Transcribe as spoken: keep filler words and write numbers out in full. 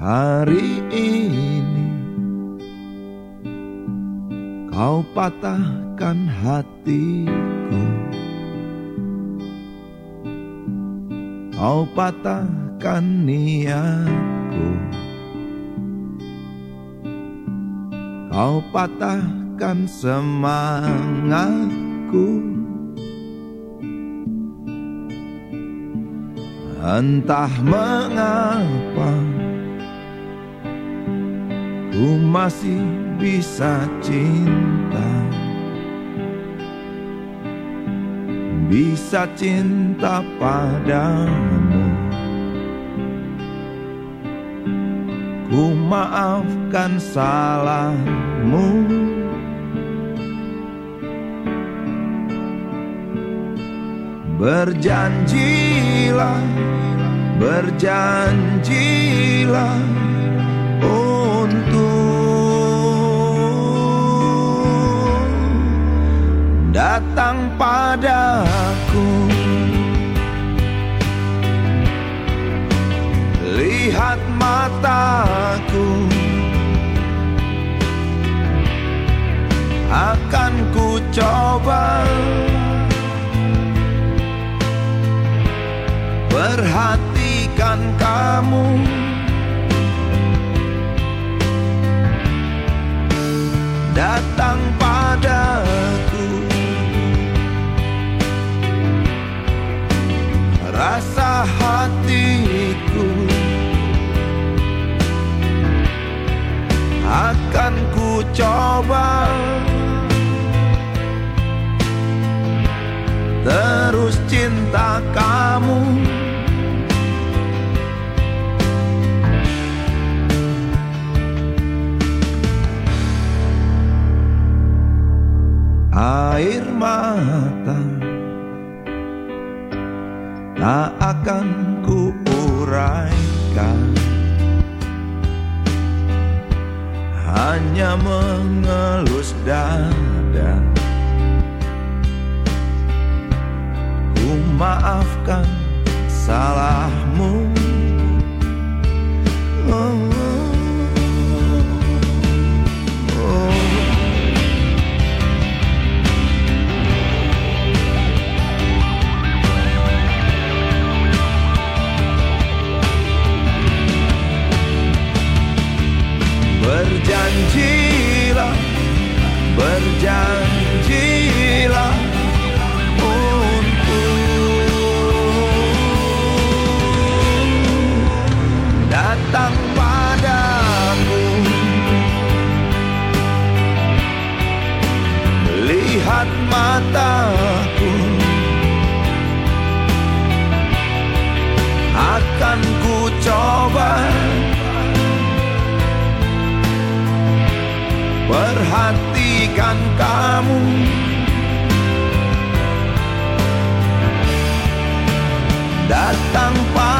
Hari ini kau patahkan hatiku, kau patahkan niatku, kau patahkan semangatku. Entah mengapa ku masih bisa cinta, bisa cinta padamu. Ku maafkan salahmu, berjanjilah, berjanjilah untuk datang padaku. Lihat mataku, akan ku coba perhatikan kamu. Datang padaku, rasa hatiku akan ku coba terus cinta kamu. Air mata tak akan ku uraikan, hanya mengelus dada. Ku maafkan salahmu. Oh. Berjanjilah, berjanjilah untuk datang padaku. Lihat mataku, akan ku coba perhatikan kamu. Datang padaku,